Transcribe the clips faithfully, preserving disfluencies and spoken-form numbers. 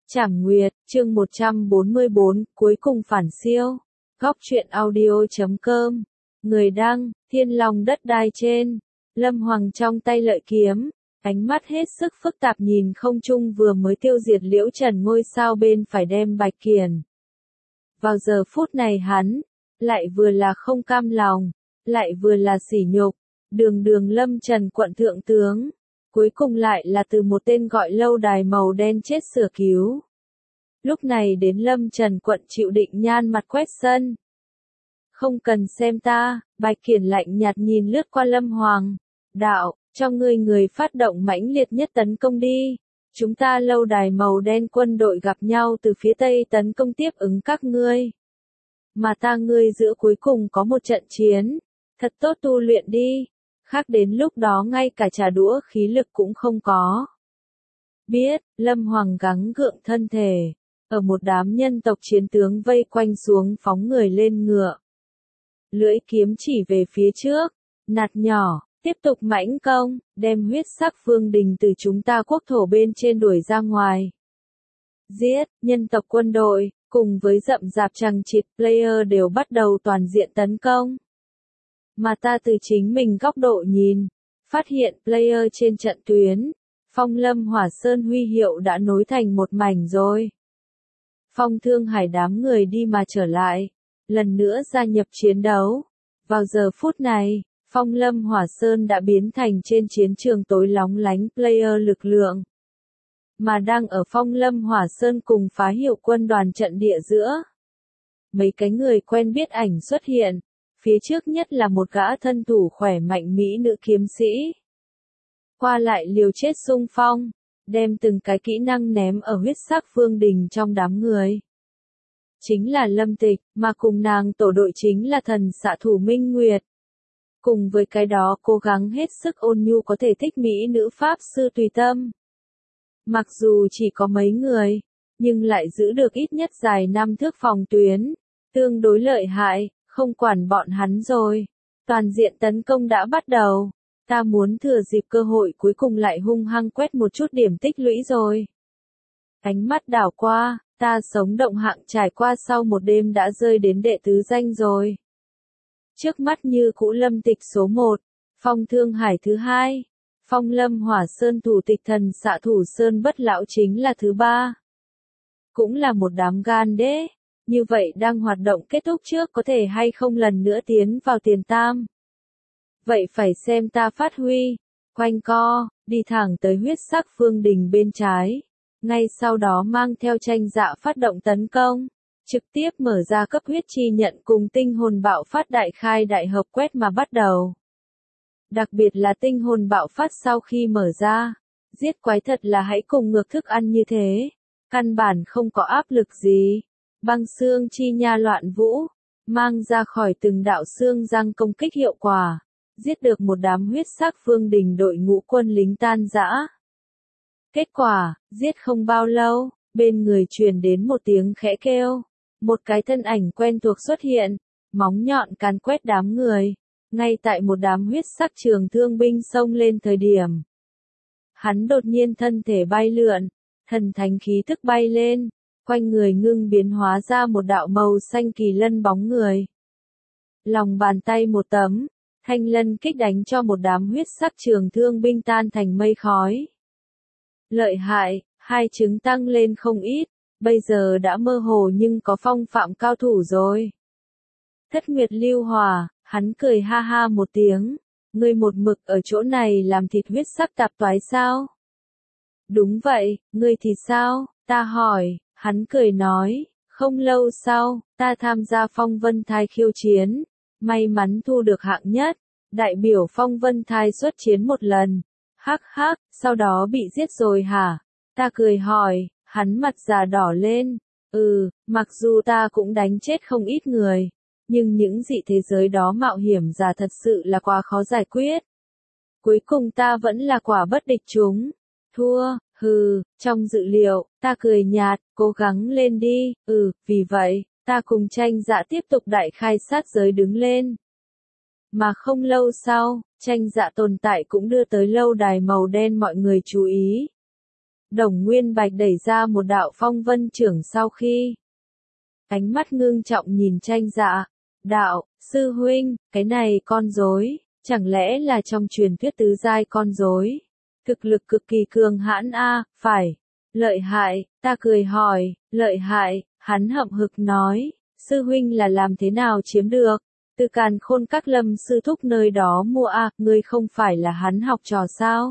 Trảm Nguyệt, chương một trăm bốn mươi bốn, cuối cùng phản siêu. Góc truyện audio chấm com. Người đăng, Thiên Long đất đai trên. Lâm Hoàng trong tay lợi kiếm, ánh mắt hết sức phức tạp nhìn không trung vừa mới tiêu diệt Liễu Trần ngôi sao bên phải đem Bạch Kiền. Vào giờ phút này hắn, lại vừa là không cam lòng, lại vừa là sỉ nhục, đường đường Lâm Trần quận thượng tướng. Cuối cùng lại là từ một tên gọi lâu đài màu đen chết sửa cứu. Lúc này đến Lâm Trần quận chịu định nhan mặt quét sân. Không cần xem ta, Bạch Kiền lạnh nhạt nhìn lướt qua Lâm Hoàng. Đạo, cho ngươi người phát động mãnh liệt nhất tấn công đi. Chúng ta lâu đài màu đen quân đội gặp nhau từ phía tây tấn công tiếp ứng các ngươi. Mà ta ngươi giữa cuối cùng có một trận chiến. Thật tốt tu luyện đi. Khác đến lúc đó ngay cả trà đũa khí lực cũng không có. Biết, Lâm Hoàng gắng gượng thân thể. Ở một đám nhân tộc chiến tướng vây quanh xuống phóng người lên ngựa. Lưỡi kiếm chỉ về phía trước. Nạt nhỏ, tiếp tục mãnh công, đem huyết sắc vương đình từ chúng ta quốc thổ bên trên đuổi ra ngoài. Giết, nhân tộc quân đội, cùng với rậm rạp chằng chịt player đều bắt đầu toàn diện tấn công. Mà ta từ chính mình góc độ nhìn, phát hiện player trên trận tuyến, Phong Lâm Hỏa Sơn huy hiệu đã nối thành một mảnh rồi. Phong Thương Hải đám người đi mà trở lại, lần nữa gia nhập chiến đấu. Vào giờ phút này, Phong Lâm Hỏa Sơn đã biến thành trên chiến trường tối lóng lánh player lực lượng. Mà đang ở Phong Lâm Hỏa Sơn cùng phá hiệu quân đoàn trận địa giữa. Mấy cái người quen biết ảnh xuất hiện. Phía trước nhất là một gã thân thủ khỏe mạnh mỹ nữ kiếm sĩ. Qua lại liều chết xung phong, đem từng cái kỹ năng ném ở huyết sắc vương đình trong đám người. Chính là Lâm Tịch, mà cùng nàng tổ đội chính là thần xạ thủ Minh Nguyệt. Cùng với cái đó cố gắng hết sức ôn nhu có thể thích mỹ nữ pháp sư Tùy Tâm. Mặc dù chỉ có mấy người, nhưng lại giữ được ít nhất dài năm thước phòng tuyến, tương đối lợi hại. Không quản bọn hắn rồi. Toàn diện tấn công đã bắt đầu. Ta muốn thừa dịp cơ hội cuối cùng lại hung hăng quét một chút điểm tích lũy rồi. Ánh mắt đảo qua, ta sống động hạng trải qua sau một đêm đã rơi đến đệ tứ danh rồi. Trước mắt như cũ Lâm Tịch số một, Phong Thương Hải thứ hai, Phong Lâm Hỏa Sơn thủ tịch thần xạ thủ Sơn Bất Lão chính là thứ ba. Cũng là một đám gan đế. Như vậy đang hoạt động kết thúc trước có thể hay không lần nữa tiến vào tiền tam. Vậy phải xem ta phát huy, quanh co, đi thẳng tới huyết sắc vương đình bên trái. Ngay sau đó mang theo tranh dạ phát động tấn công, trực tiếp mở ra cấp huyết chi nhận cùng tinh hồn bạo phát đại khai đại hợp quét mà bắt đầu. Đặc biệt là tinh hồn bạo phát sau khi mở ra, giết quái thật là hãy cùng ngược thức ăn như thế, căn bản không có áp lực gì. Băng xương chi nha loạn vũ, mang ra khỏi từng đạo xương răng công kích hiệu quả, giết được một đám huyết sắc vương đình đội ngũ quân lính tan rã. Kết quả, giết không bao lâu, bên người truyền đến một tiếng khẽ kêu, một cái thân ảnh quen thuộc xuất hiện, móng nhọn càn quét đám người, ngay tại một đám huyết sắc trường thương binh xông lên thời điểm. Hắn đột nhiên thân thể bay lượn, thần thánh khí tức bay lên. Quanh người ngưng biến hóa ra một đạo màu xanh kỳ lân bóng người. Lòng bàn tay một tấm, thanh lân kích đánh cho một đám huyết sắc trường thương binh tan thành mây khói. Lợi hại, hai chứng tăng lên không ít, bây giờ đã mơ hồ nhưng có phong phạm cao thủ rồi. Thất Nguyệt Lưu Hòa, hắn cười ha ha một tiếng, ngươi một mực ở chỗ này làm thịt huyết sắc tạp toái sao? Đúng vậy, ngươi thì sao? Ta hỏi. Hắn cười nói, không lâu sau, ta tham gia Phong Vân Thai khiêu chiến, may mắn thu được hạng nhất, đại biểu Phong Vân Thai xuất chiến một lần, hắc hắc, sau đó bị giết rồi hả? Ta cười hỏi, hắn mặt già đỏ lên, ừ, mặc dù ta cũng đánh chết không ít người, nhưng những dị thế giới đó mạo hiểm giả thật sự là quá khó giải quyết. Cuối cùng ta vẫn là quả bất địch chúng, thua. Hừ, trong dự liệu, ta cười nhạt, cố gắng lên đi, ừ, vì vậy, ta cùng tranh dạ tiếp tục đại khai sát giới đứng lên. Mà không lâu sau, tranh dạ tồn tại cũng đưa tới lâu đài màu đen mọi người chú ý. Đồng Nguyên Bạch đẩy ra một đạo phong vân trưởng sau khi. Ánh mắt ngưng trọng nhìn Tranh Dạ. Đạo, sư huynh, cái này con rối, chẳng lẽ là trong truyền thuyết tứ giai con rối? Thực lực cực kỳ cường hãn a, phải. Lợi hại, ta cười hỏi, lợi hại, hắn hậm hực nói, sư huynh là làm thế nào chiếm được? Từ Càn Khôn Các Lâm sư thúc nơi đó mua a, ngươi không phải là hắn học trò sao?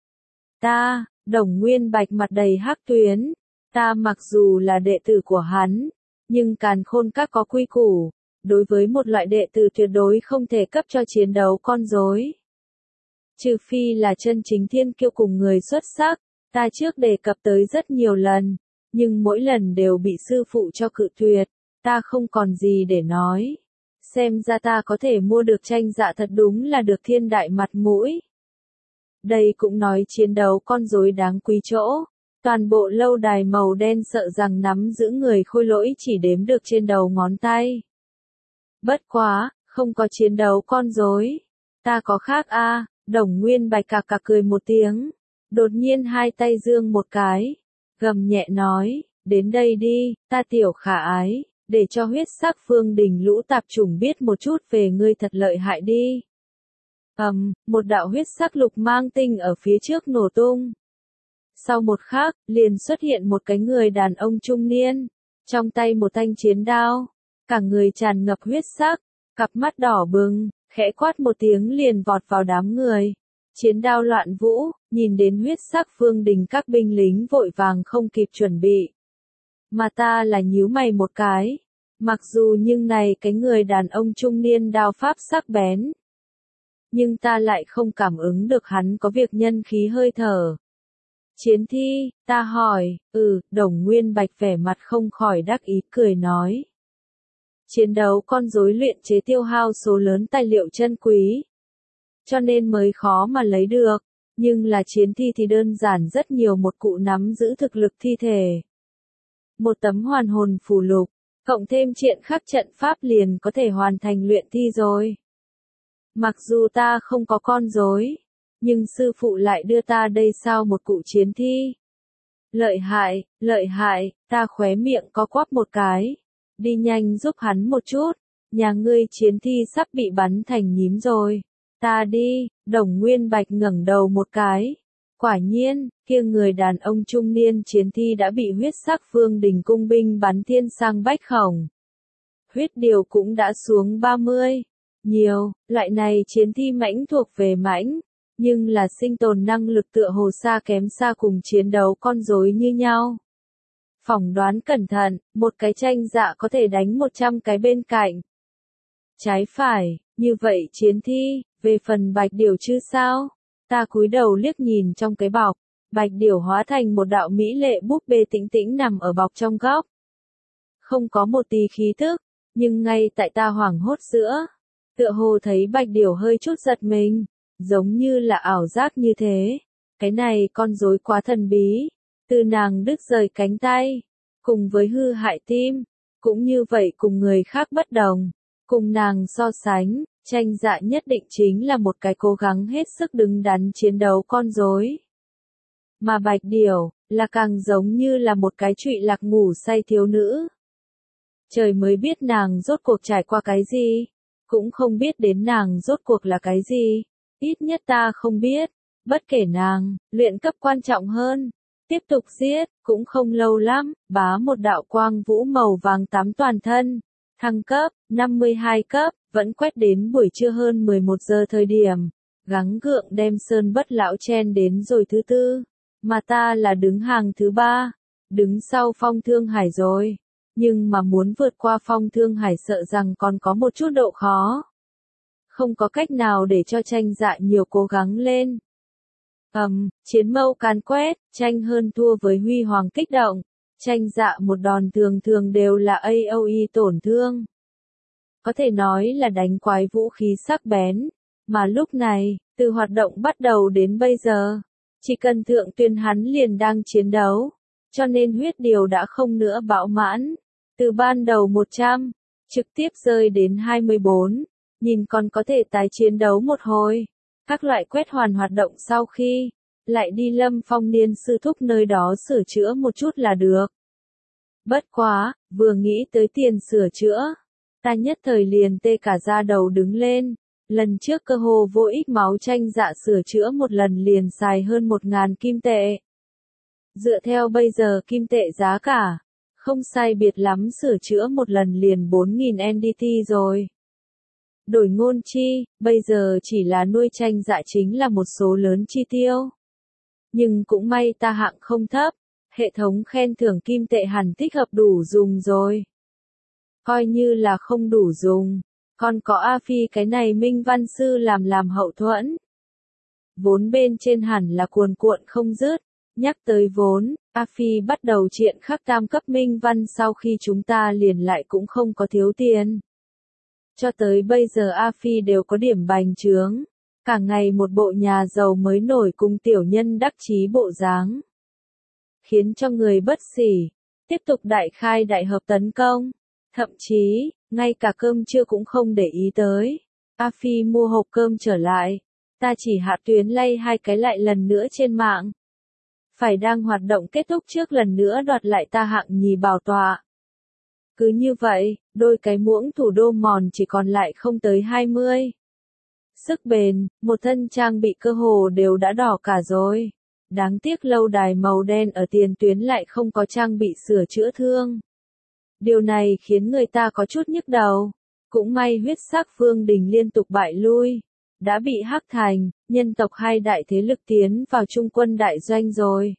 Ta, Đồng Nguyên Bạch mặt đầy hắc tuyến, ta mặc dù là đệ tử của hắn, nhưng Càn Khôn Các có quy củ, đối với một loại đệ tử tuyệt đối không thể cấp cho chiến đấu con rối. Trừ phi là chân chính thiên kiêu cùng người xuất sắc, ta trước đề cập tới rất nhiều lần, nhưng mỗi lần đều bị sư phụ cho cự tuyệt, ta không còn gì để nói. Xem ra ta có thể mua được Tranh Dạ thật đúng là được thiên đại mặt mũi. Đây cũng nói chiến đấu con rối đáng quý chỗ. Toàn bộ lâu đài màu đen sợ rằng nắm giữ người khôi lỗi chỉ đếm được trên đầu ngón tay. Bất quá, không có chiến đấu con rối. Ta có khác a. Đồng Nguyên Bạch cạc cạc cười một tiếng. Đột nhiên hai tay giương một cái. Gầm nhẹ nói, đến đây đi, ta tiểu khả ái, để cho huyết sắc Phương Đình lũ tạp chủng biết một chút về ngươi thật lợi hại đi. Ầm, um, một đạo huyết sắc lục mang tinh ở phía trước nổ tung. Sau một khắc, liền xuất hiện một cái người đàn ông trung niên, trong tay một thanh chiến đao, cả người tràn ngập huyết sắc, cặp mắt đỏ bừng, khẽ quát một tiếng liền vọt vào đám người. Chiến đao loạn vũ, nhìn đến huyết sắc Phương Đình các binh lính vội vàng không kịp chuẩn bị. Mà ta là nhíu mày một cái, mặc dù nhưng này cái người đàn ông trung niên đao pháp sắc bén. Nhưng ta lại không cảm ứng được hắn có việc nhân khí hơi thở. Chiến thi, ta hỏi, ừ, Đồng Nguyên Bạch vẻ mặt không khỏi đắc ý cười nói. Chiến đấu con rối luyện chế tiêu hao số lớn tài liệu chân quý. Cho nên mới khó mà lấy được, nhưng là chiến thi thì đơn giản rất nhiều một cụ nắm giữ thực lực thi thể. Một tấm hoàn hồn phù lục, cộng thêm triện khắc trận pháp liền có thể hoàn thành luyện thi rồi. Mặc dù ta không có con rối, nhưng sư phụ lại đưa ta đây sao một cụ chiến thi. Lợi hại, lợi hại, ta khóe miệng có quắp một cái. Đi nhanh giúp hắn một chút, nhà ngươi chiến thi sắp bị bắn thành nhím rồi. Ta đi, Đồng Nguyên Bạch ngẩng đầu một cái. Quả nhiên, kia người đàn ông trung niên chiến thi đã bị huyết sắc Phương Đình cung binh bắn thiên sang bách khổng. Huyết điều cũng đã xuống ba mươi. Nhiều, loại này chiến thi mãnh thuộc về mãnh, nhưng là sinh tồn năng lực tựa hồ xa kém xa cùng chiến đấu con rối như nhau. Phỏng đoán cẩn thận, một cái Tranh Dạ có thể đánh một trăm cái bên cạnh. Trái phải, như vậy chiến thi, về phần Bạch Điểu chứ sao? Ta cúi đầu liếc nhìn trong cái bọc, Bạch Điểu hóa thành một đạo mỹ lệ búp bê tĩnh tĩnh nằm ở bọc trong góc. Không có một tí khí thức, nhưng ngay tại ta hoảng hốt giữa, tựa hồ thấy Bạch Điểu hơi chút giật mình, giống như là ảo giác như thế. Cái này con rối quá thần bí, từ nàng đứt rời cánh tay, cùng với hư hại tim, cũng như vậy cùng người khác bất đồng, cùng nàng so sánh, Tranh Dạ nhất định chính là một cái cố gắng hết sức đứng đắn chiến đấu con rối. Mà Bạch Điểu, là càng giống như là một cái trụy lạc ngủ say thiếu nữ. Trời mới biết nàng rốt cuộc trải qua cái gì, cũng không biết đến nàng rốt cuộc là cái gì, ít nhất ta không biết, bất kể nàng, luyện cấp quan trọng hơn. Tiếp tục giết, cũng không lâu lắm, bá một đạo quang vũ màu vàng tám toàn thân, thăng cấp, năm mươi hai cấp, vẫn quét đến buổi trưa hơn mười một giờ thời điểm, gắng gượng đem Sơn Bất Lão chen đến rồi thứ tư, mà ta là đứng hàng thứ ba, đứng sau Phong Thương Hải rồi, nhưng mà muốn vượt qua Phong Thương Hải sợ rằng còn có một chút độ khó. Không có cách nào để cho Tranh Dạ nhiều cố gắng lên. Ầm, um, chiến mâu càn quét, Tranh hơn thua với Huy Hoàng kích động, Tranh Dạ một đòn thường thường đều là a o e tổn thương. Có thể nói là đánh quái vũ khí sắc bén, mà lúc này, từ hoạt động bắt đầu đến bây giờ, chỉ cần thượng tuyên hắn liền đang chiến đấu, cho nên huyết điều đã không nữa bão mãn, từ ban đầu một trăm, trực tiếp rơi đến hai mươi bốn, nhìn còn có thể tái chiến đấu một hồi. Các loại quét hoàn hoạt động sau khi, lại đi Lâm Phong Niên sư thúc nơi đó sửa chữa một chút là được. Bất quá, vừa nghĩ tới tiền sửa chữa, ta nhất thời liền tê cả da đầu đứng lên. Lần trước cơ hồ vô ích máu chanh dạ sửa chữa một lần liền xài hơn một ngàn kim tệ. Dựa theo bây giờ kim tệ giá cả, không sai biệt lắm sửa chữa một lần liền bốn nghìn en đê tê rồi. Đổi ngôn chi, bây giờ chỉ là nuôi chanh dạ chính là một số lớn chi tiêu. Nhưng cũng may ta hạng không thấp, hệ thống khen thưởng kim tệ hẳn thích hợp đủ dùng rồi. Coi như là không đủ dùng, còn có A Phi cái này Minh Văn Sư làm làm hậu thuẫn. Vốn bên trên hẳn là cuồn cuộn không dứt. Nhắc tới vốn, A Phi bắt đầu triện khắc tam cấp Minh Văn sau khi chúng ta liền lại cũng không có thiếu tiền. Cho tới bây giờ A Phi đều có điểm bành trướng. Cả ngày một bộ nhà giàu mới nổi cùng tiểu nhân đắc chí bộ dáng. Khiến cho người bất xỉ. Tiếp tục đại khai đại hợp tấn công. Thậm chí, ngay cả cơm trưa cũng không để ý tới. A Phi mua hộp cơm trở lại. Ta chỉ hạ tuyến lay hai cái lại lần nữa trên mạng. Phải đang hoạt động kết thúc trước lần nữa đoạt lại ta hạng nhì bảo tọa. Cứ như vậy, đôi cái muỗng thủ đô mòn chỉ còn lại không tới hai mươi. Sức bền, một thân trang bị cơ hồ đều đã đỏ cả rồi. Đáng tiếc lâu đài màu đen ở tiền tuyến lại không có trang bị sửa chữa thương. Điều này khiến người ta có chút nhức đầu. Cũng may huyết sắc Vương Đình liên tục bại lui. Đã bị Hắc Thành, nhân tộc hai đại thế lực tiến vào trung quân đại doanh rồi.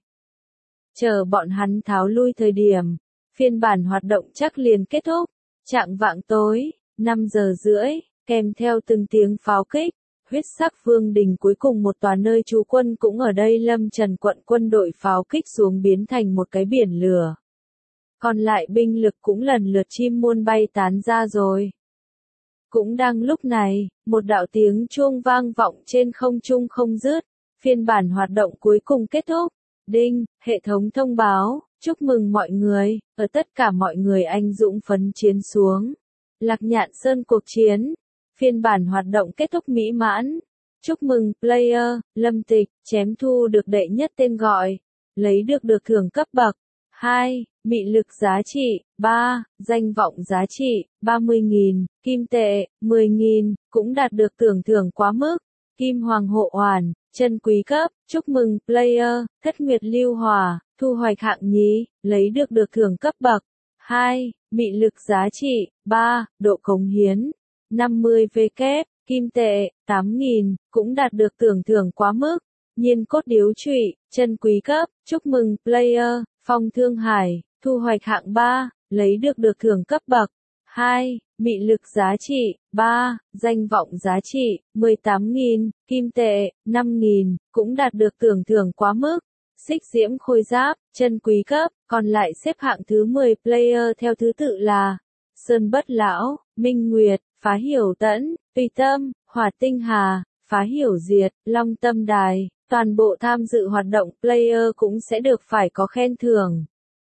Chờ bọn hắn tháo lui thời điểm, phiên bản hoạt động chắc liền kết thúc. Trạng vạng tối, năm giờ rưỡi, kèm theo từng tiếng pháo kích, huyết sắc Vương Đình cuối cùng một tòa nơi trú quân cũng ở đây Lâm Trần quận quân đội pháo kích xuống biến thành một cái biển lửa. Còn lại binh lực cũng lần lượt chim muôn bay tán ra rồi. Cũng đang lúc này, một đạo tiếng chuông vang vọng trên không trung không dứt, phiên bản hoạt động cuối cùng kết thúc. Đinh, hệ thống thông báo, chúc mừng mọi người, ở tất cả mọi người anh dũng phấn chiến xuống. Lạc Nhạn Sơn cuộc chiến, phiên bản hoạt động kết thúc mỹ mãn. Chúc mừng player, Lâm Tịch, chém thu được đệ nhất tên gọi, lấy được được thưởng cấp bậc. hai. Mị lực giá trị, ba. Danh vọng giá trị, ba mươi nghìn, kim tệ, mười nghìn, cũng đạt được tưởng thưởng quá mức. Kim Hoàng Hộ Hoàn, chân quý cấp, chúc mừng player, Thất Nguyệt Lưu Hòa, thu hoạch hạng nhì, lấy được được thưởng cấp bậc. hai. Mị lực giá trị, ba. Độ cống hiến, năm mươi vê kép, kim tệ, tám nghìn, cũng đạt được tưởng thưởng quá mức. Nhiên cốt điếu trụy, chân quý cấp, chúc mừng player, Phong Thương Hải, thu hoạch hạng ba, lấy được được thưởng cấp bậc. hai. Mị lực giá trị, ba. Danh vọng giá trị, mười tám nghìn, kim tệ, năm nghìn, cũng đạt được tưởng thưởng quá mức. Xích diễm khôi giáp, chân quý cấp, còn lại xếp hạng thứ mười player theo thứ tự là Sơn Bất Lão, Minh Nguyệt, Phá Hiểu Tẫn, Tùy Tâm, Hỏa Tinh Hà, Phá Hiểu Diệt, Long Tâm Đài. Toàn bộ tham dự hoạt động player cũng sẽ được phải có khen thưởng.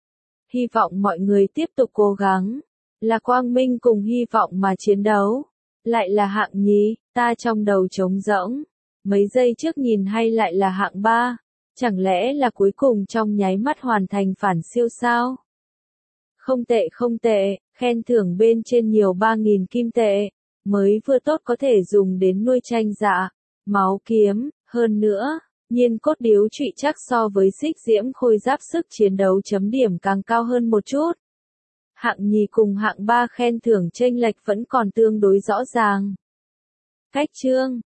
Hy vọng mọi người tiếp tục cố gắng. Là quang minh cùng hy vọng mà chiến đấu. Lại là hạng nhì, ta trong đầu trống rỗng. Mấy giây trước nhìn hay lại là hạng ba. Chẳng lẽ là cuối cùng trong nháy mắt hoàn thành phản siêu sao? Không tệ không tệ, khen thưởng bên trên nhiều ba nghìn kim tệ. Mới vừa tốt có thể dùng đến nuôi chanh dạ, máu kiếm, hơn nữa. Nhiên cốt điếu trụy chắc so với xích diễm khôi giáp sức chiến đấu chấm điểm càng cao hơn một chút. Hạng nhì cùng hạng ba khen thưởng chênh lệch vẫn còn tương đối rõ ràng. Cách chương